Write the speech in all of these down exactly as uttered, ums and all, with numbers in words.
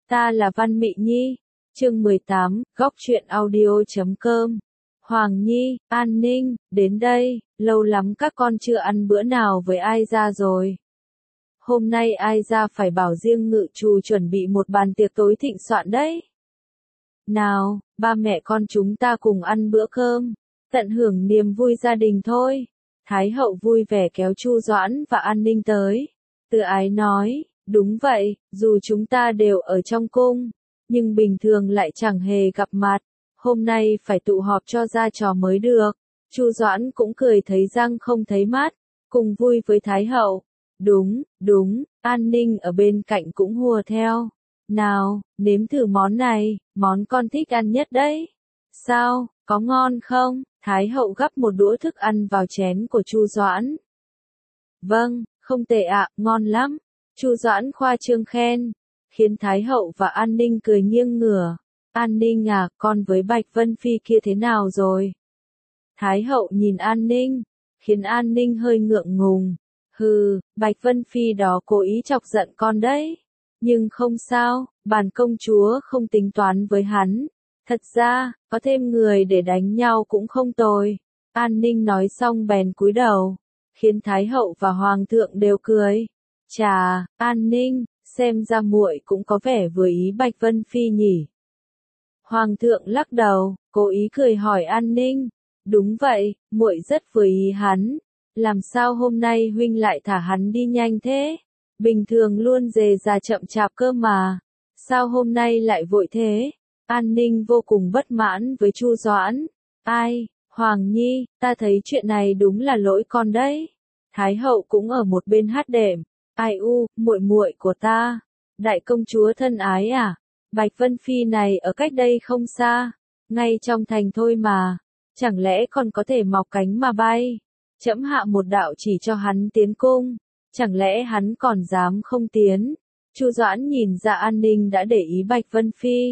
Ta là Văn Mị Nhi. Chương mười tám, góc truyện audio chấm com. Hoàng Nhi, An Ninh, đến đây, lâu lắm các con chưa ăn bữa nào với ai ra rồi. Hôm nay ai ra phải bảo riêng Ngự Trù chuẩn bị một bàn tiệc tối thịnh soạn đấy. Nào, ba mẹ con chúng ta cùng ăn bữa cơm, tận hưởng niềm vui gia đình thôi. Thái hậu vui vẻ kéo Chu Doãn và An Ninh tới. Từ ái nói, đúng vậy, dù chúng ta đều ở trong cung, nhưng bình thường lại chẳng hề gặp mặt. Hôm nay phải tụ họp cho ra trò mới được. Chu Doãn cũng cười thấy răng không thấy mắt, cùng vui với Thái hậu. Đúng, đúng, An Ninh ở bên cạnh cũng hùa theo. Nào, nếm thử món này, món con thích ăn nhất đấy. Sao, có ngon không? Thái hậu gắp một đũa thức ăn vào chén của Chu Doãn. Vâng, không tệ ạ, ngon lắm. Chu Doãn khoa trương khen, khiến Thái hậu và An Ninh cười nghiêng ngửa. An Ninh à, con với Bạch Vân Phi kia thế nào rồi? Thái hậu nhìn An Ninh, khiến An Ninh hơi ngượng ngùng. Hừ, Bạch Vân Phi đó cố ý chọc giận con đấy. Nhưng không sao, bản công chúa không tính toán với hắn. Thật ra, có thêm người để đánh nhau cũng không tồi. An Ninh nói xong bèn cúi đầu, khiến Thái hậu và Hoàng thượng đều cười. Chà, An Ninh, xem ra muội cũng có vẻ vừa ý Bạch Vân Phi nhỉ. Hoàng thượng lắc đầu, cố ý cười hỏi An Ninh. Đúng vậy, muội rất vừa ý hắn. Làm sao hôm nay huynh lại thả hắn đi nhanh thế? Bình thường luôn dề ra chậm chạp cơ mà. Sao hôm nay lại vội thế? An Ninh vô cùng bất mãn với Chu Doãn. Ai, Hoàng Nhi, ta thấy chuyện này đúng là lỗi con đấy. Thái hậu cũng ở một bên hát đệm. Ai u, muội muội của ta. Đại công chúa thân ái à? Bạch Vân Phi này ở cách đây không xa. Ngay trong thành thôi mà. Chẳng lẽ còn có thể mọc cánh mà bay? Trẫm hạ một đạo chỉ cho hắn tiến cung. Chẳng lẽ hắn còn dám không tiến? Chu Doãn nhìn ra An Ninh đã để ý Bạch Vân Phi.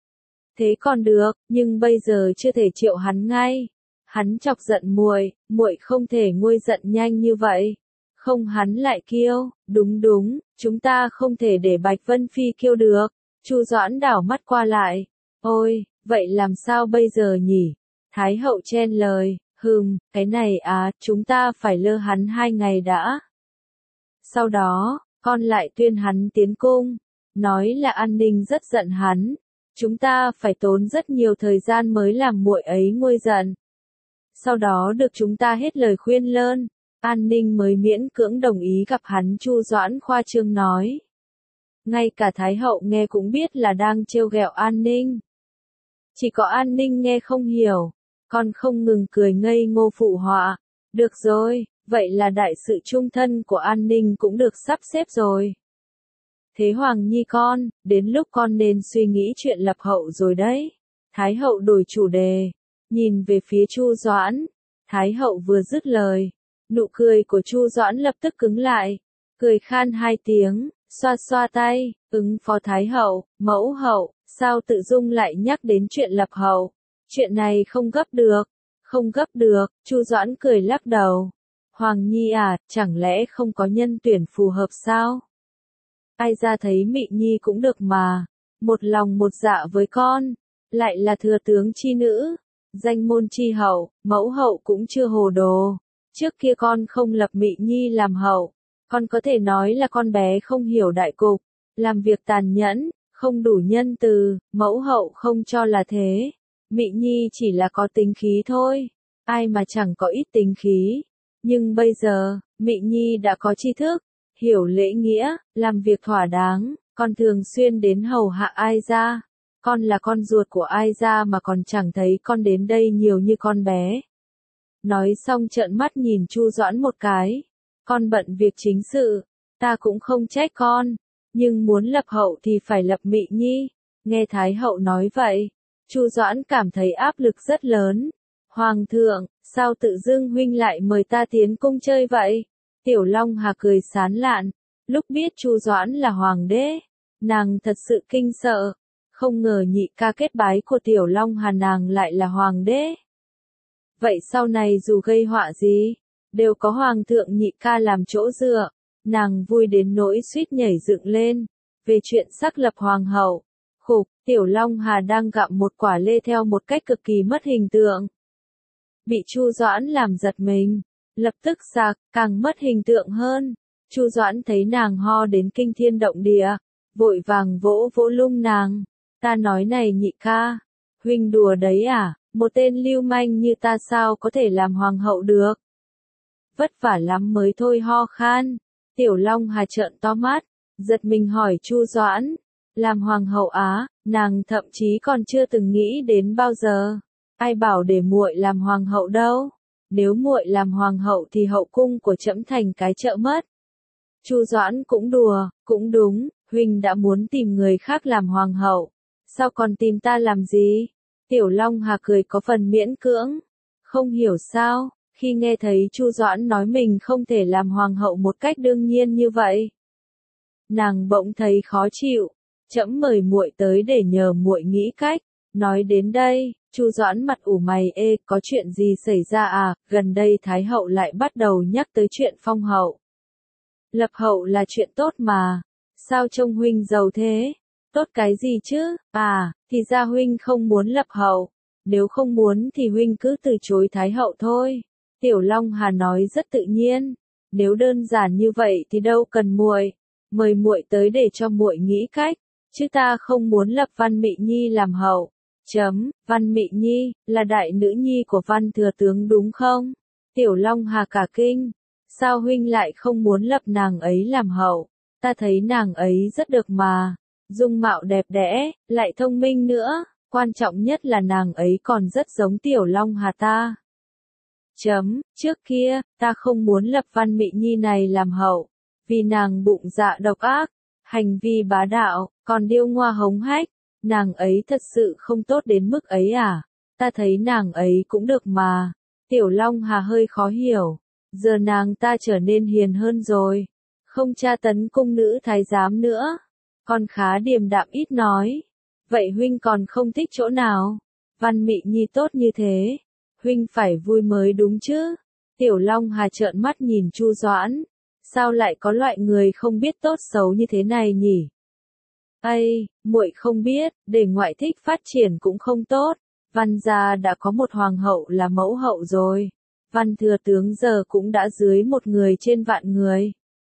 Thế còn được, nhưng bây giờ chưa thể triệu hắn ngay. Hắn chọc giận muội, muội không thể nguôi giận nhanh như vậy. Không hắn lại kiêu, đúng đúng, chúng ta không thể để Bạch Vân Phi kiêu được. Chu Doãn đảo mắt qua lại. Ôi, vậy làm sao bây giờ nhỉ? Thái hậu chen lời, hừm, cái này à, chúng ta phải lơ hắn hai ngày đã. Sau đó, con lại tuyên hắn tiến cung, nói là An Ninh rất giận hắn. Chúng ta phải tốn rất nhiều thời gian mới làm muội ấy nguôi giận. Sau đó được chúng ta hết lời khuyên lơn, An Ninh mới miễn cưỡng đồng ý gặp hắn. Chu Doãn khoa trương nói. Ngay cả Thái hậu nghe cũng biết là đang trêu ghẹo An Ninh. Chỉ có An Ninh nghe không hiểu, còn không ngừng cười ngây ngô phụ họa. Được rồi, vậy là đại sự chung thân của An Ninh cũng được sắp xếp rồi. Thế Hoàng Nhi con, đến lúc con nên suy nghĩ chuyện lập hậu rồi đấy. Thái hậu đổi chủ đề, nhìn về phía Chu Doãn. Thái hậu vừa dứt lời, nụ cười của Chu Doãn lập tức cứng lại, cười khan hai tiếng, xoa xoa tay, ứng phó Thái hậu, mẫu hậu, sao tự dưng lại nhắc đến chuyện lập hậu? Chuyện này không gấp được, không gấp được. Chu Doãn cười lắc đầu. Hoàng Nhi à, chẳng lẽ không có nhân tuyển phù hợp sao? Ai ra thấy Mị Nhi cũng được mà, một lòng một dạ với con, lại là thừa tướng chi nữ, danh môn chi hậu, mẫu hậu cũng chưa hồ đồ. Trước kia con không lập Mị Nhi làm hậu, con có thể nói là con bé không hiểu đại cục, làm việc tàn nhẫn, không đủ nhân từ, mẫu hậu không cho là thế. Mị Nhi chỉ là có tính khí thôi, ai mà chẳng có ít tính khí. Nhưng bây giờ, Mị Nhi đã có tri thức, hiểu lễ nghĩa, làm việc thỏa đáng, con thường xuyên đến hầu hạ Ai Gia. Con là con ruột của Ai Gia mà còn chẳng thấy con đến đây nhiều như con bé. Nói xong trợn mắt nhìn Chu Doãn một cái. Con bận việc chính sự, ta cũng không trách con, nhưng muốn lập hậu thì phải lập Mị Nhi. Nghe Thái hậu nói vậy, Chu Doãn cảm thấy áp lực rất lớn. Hoàng thượng, sao tự dưng huynh lại mời ta tiến cung chơi vậy? Tiểu Long Hà cười sán lạn, lúc biết Chu Doãn là hoàng đế, nàng thật sự kinh sợ, không ngờ nhị ca kết bái của Tiểu Long Hà nàng lại là hoàng đế. Vậy sau này dù gây họa gì, đều có hoàng thượng nhị ca làm chỗ dựa, nàng vui đến nỗi suýt nhảy dựng lên. về chuyện xác lập hoàng hậu. Khục, Tiểu Long Hà đang gặm một quả lê theo một cách cực kỳ mất hình tượng. Bị Chu Doãn làm giật mình, lập tức sạc, càng mất hình tượng hơn. Chu Doãn thấy nàng ho đến kinh thiên động địa, vội vàng vỗ vỗ lung nàng. Ta nói này nhị ca, huynh đùa đấy à, một tên lưu manh như ta sao có thể làm hoàng hậu được. Vất vả lắm mới thôi ho khan. Tiểu Long Hà trợn to mắt, giật mình hỏi Chu Doãn, làm hoàng hậu á, nàng thậm chí còn chưa từng nghĩ đến bao giờ. Ai bảo để muội làm hoàng hậu đâu, nếu muội làm hoàng hậu thì hậu cung của trẫm thành cái chợ mất. Chu Doãn cũng đùa, cũng đúng, huynh đã muốn tìm người khác làm hoàng hậu, sao còn tìm ta làm gì? Tiểu Long Hà cười có phần miễn cưỡng, không hiểu sao, khi nghe thấy Chu Doãn nói mình không thể làm hoàng hậu một cách đương nhiên như vậy. Nàng bỗng thấy khó chịu, trẫm mời muội tới để nhờ muội nghĩ cách. Nói đến đây, Chu Doãn mặt ủ mày ê, có chuyện gì xảy ra à, gần đây Thái hậu lại bắt đầu nhắc tới chuyện phong hậu. Lập hậu là chuyện tốt mà, sao trông huynh giàu thế? Tốt cái gì chứ, à, thì ra huynh không muốn lập hậu, nếu không muốn thì huynh cứ từ chối Thái hậu thôi. Tiểu Long Hà nói rất tự nhiên, nếu đơn giản như vậy thì đâu cần muội, mời muội tới để cho muội nghĩ cách, chứ ta không muốn lập Văn Mị Nhi làm hậu. Chấm, Văn Mị Nhi, là đại nữ nhi của Văn thừa tướng đúng không? Tiểu Long Hà cả kinh, sao huynh lại không muốn lập nàng ấy làm hậu? Ta thấy nàng ấy rất được mà, dung mạo đẹp đẽ, lại thông minh nữa, quan trọng nhất là nàng ấy còn rất giống Tiểu Long Hà ta. Chấm, trước kia, ta không muốn lập Văn Mị Nhi này làm hậu, vì nàng bụng dạ độc ác, hành vi bá đạo, còn điêu ngoa hống hách. Nàng ấy thật sự không tốt đến mức ấy à? Ta thấy nàng ấy cũng được mà. Tiểu Long Hà hơi khó hiểu. Giờ nàng ta trở nên hiền hơn rồi. Không tra tấn cung nữ thái giám nữa. Còn khá điềm đạm ít nói. Vậy huynh còn không thích chỗ nào? Văn Mị Nhi tốt như thế. Huynh phải vui mới đúng chứ? Tiểu Long Hà trợn mắt nhìn Chu Doãn. Sao lại có loại người không biết tốt xấu như thế này nhỉ? Ây, muội không biết, để ngoại thích phát triển cũng không tốt. Văn gia đã có một hoàng hậu là mẫu hậu rồi. Văn thừa tướng giờ cũng đã dưới một người trên vạn người.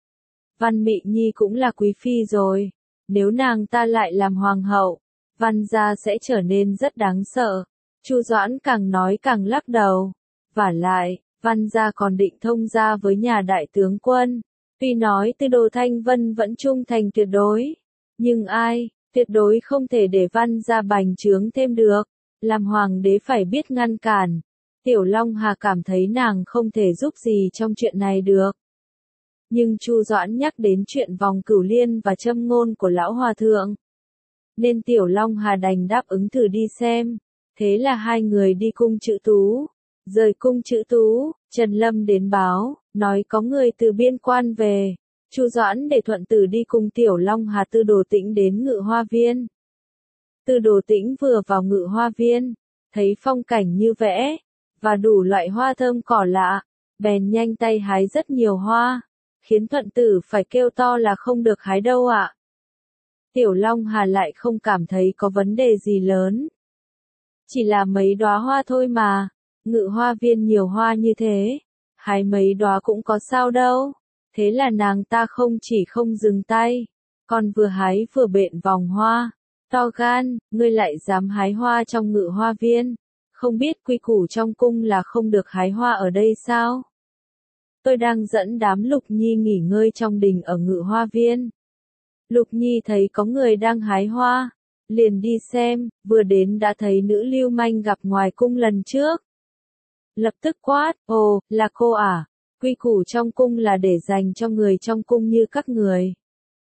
Văn Mị Nhi cũng là quý phi rồi. Nếu nàng ta lại làm hoàng hậu, Văn gia sẽ trở nên rất đáng sợ. Chu Doãn càng nói càng lắc đầu. Vả lại, Văn gia còn định thông gia với nhà đại tướng quân. Tuy nói Tư Đồ Thanh Vân vẫn trung thành tuyệt đối. Nhưng ai, tuyệt đối không thể để Văn gia bành trướng thêm được. Làm hoàng đế phải biết ngăn cản. Tiểu Long Hà cảm thấy nàng không thể giúp gì trong chuyện này được. Nhưng Chu Doãn nhắc đến chuyện vòng cửu liên và châm ngôn của lão hòa thượng. Nên Tiểu Long Hà đành đáp ứng thử đi xem. Thế là hai người đi cung Chữ Tú. Rời cung Chữ Tú, Trần Lâm đến báo, nói có người từ biên quan về. Chu Doãn để thuận tử đi cùng Tiểu Long Hà Tư Đồ Tĩnh đến Ngự Hoa Viên. Tư Đồ Tĩnh vừa vào Ngự Hoa Viên, thấy phong cảnh như vẽ, và đủ loại hoa thơm cỏ lạ, bèn nhanh tay hái rất nhiều hoa, khiến thuận tử phải kêu to là không được hái đâu ạ. Tiểu Long Hà lại không cảm thấy có vấn đề gì lớn. Chỉ là mấy đóa hoa thôi mà, Ngự Hoa Viên nhiều hoa như thế, hái mấy đóa cũng có sao đâu. Thế là nàng ta không chỉ không dừng tay, còn vừa hái vừa bện vòng hoa. To gan, ngươi lại dám hái hoa trong Ngự Hoa Viên, không biết quy củ trong cung là không được hái hoa ở đây sao? Tôi đang dẫn đám Lục Nhi nghỉ ngơi trong đình ở Ngự Hoa Viên. Lục Nhi thấy có người đang hái hoa, liền đi xem, vừa đến đã thấy nữ lưu manh gặp ngoài cung lần trước. Lập tức quát, ồ, là cô à? Quy củ trong cung là để dành cho người trong cung như các người.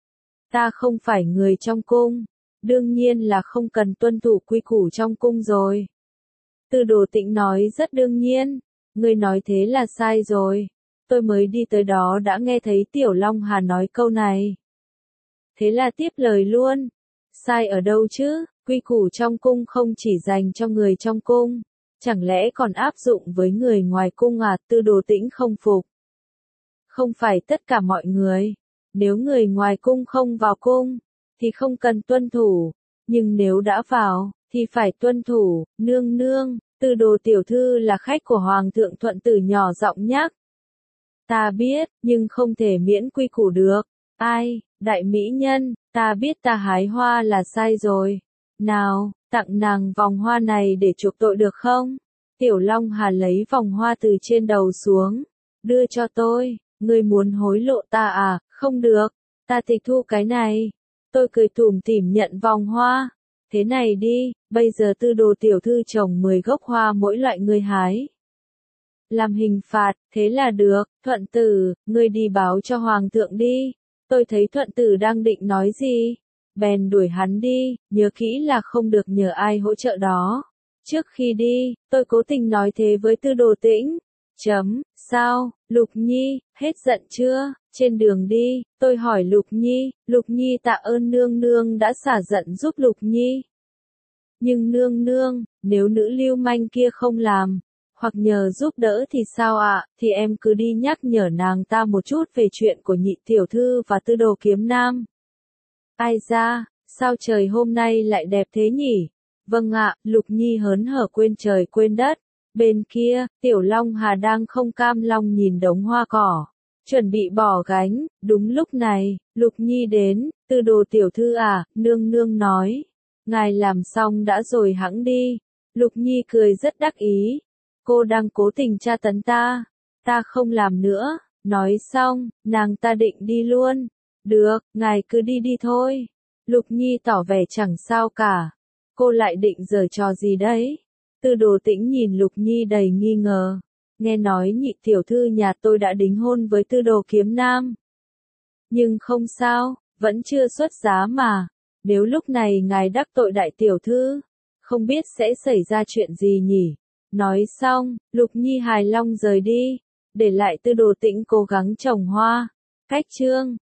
Ta không phải người trong cung, đương nhiên là không cần tuân thủ quy củ trong cung rồi. Tư Đồ Tĩnh nói rất đương nhiên, ngươi nói thế là sai rồi. Tôi mới đi tới đó đã nghe thấy Tiểu Long Hà nói câu này. Thế là tiếp lời luôn. Sai ở đâu chứ, quy củ trong cung không chỉ dành cho người trong cung. Chẳng lẽ còn áp dụng với người ngoài cung à? Tư Đồ Tĩnh không phục. Không phải tất cả mọi người. Nếu người ngoài cung không vào cung, thì không cần tuân thủ, nhưng nếu đã vào, thì phải tuân thủ. Nương nương, Tư Đồ tiểu thư là khách của Hoàng thượng. Thuận Tử nhỏ giọng nhắc. Ta biết, nhưng không thể miễn quy củ được. Ai, đại mỹ nhân, ta biết ta hái hoa là sai rồi. Nào, tặng nàng vòng hoa này để chuộc tội được không? Tiểu Long Hà lấy vòng hoa từ trên đầu xuống. Đưa cho tôi, ngươi muốn hối lộ ta à? Không được, ta tịch thu cái này. Tôi cười tủm tỉm nhận vòng hoa. Thế này đi, bây giờ Tư Đồ tiểu thư trồng mười gốc hoa mỗi loại ngươi hái. Làm hình phạt, thế là được. Thuận Tử, ngươi đi báo cho Hoàng thượng đi. Tôi thấy Thuận Tử đang định nói gì. Bèn đuổi hắn đi, nhớ kỹ là không được nhờ ai hỗ trợ đó. Trước khi đi, tôi cố tình nói thế với Tư Đồ Tĩnh. Chấm, sao, Lục Nhi, hết giận chưa? Trên đường đi, tôi hỏi Lục Nhi, Lục Nhi tạ ơn nương nương đã xả giận giúp Lục Nhi. Nhưng nương nương, nếu nữ lưu manh kia không làm, hoặc nhờ giúp đỡ thì sao ạ? À? Thì em cứ đi nhắc nhở nàng ta một chút về chuyện của nhị tiểu thư và Tư Đồ Kiếm Nam. Ai ra, sao trời hôm nay lại đẹp thế nhỉ? Vâng ạ, Lục Nhi hớn hở quên trời quên đất. Bên kia, Tiểu Long Hà đang không cam lòng nhìn đống hoa cỏ, chuẩn bị bỏ gánh. Đúng lúc này, Lục Nhi đến. Tư Đồ tiểu thư à, nương nương nói. Ngài làm xong đã rồi hẵng đi. Lục Nhi cười rất đắc ý. Cô đang cố tình tra tấn ta. Ta không làm nữa. Nói xong, nàng ta định đi luôn. Được, ngài cứ đi đi thôi. Lục Nhi tỏ vẻ chẳng sao cả. Cô lại định giở trò gì đấy? Tư Đồ Tĩnh nhìn Lục Nhi đầy nghi ngờ. Nghe nói nhị tiểu thư nhà tôi đã đính hôn với Tư Đồ Kiếm Nam. Nhưng không sao, vẫn chưa xuất giá mà. Nếu lúc này ngài đắc tội đại tiểu thư, không biết sẽ xảy ra chuyện gì nhỉ? Nói xong, Lục Nhi hài lòng rời đi, để lại Tư Đồ Tĩnh cố gắng trồng hoa. Cách chương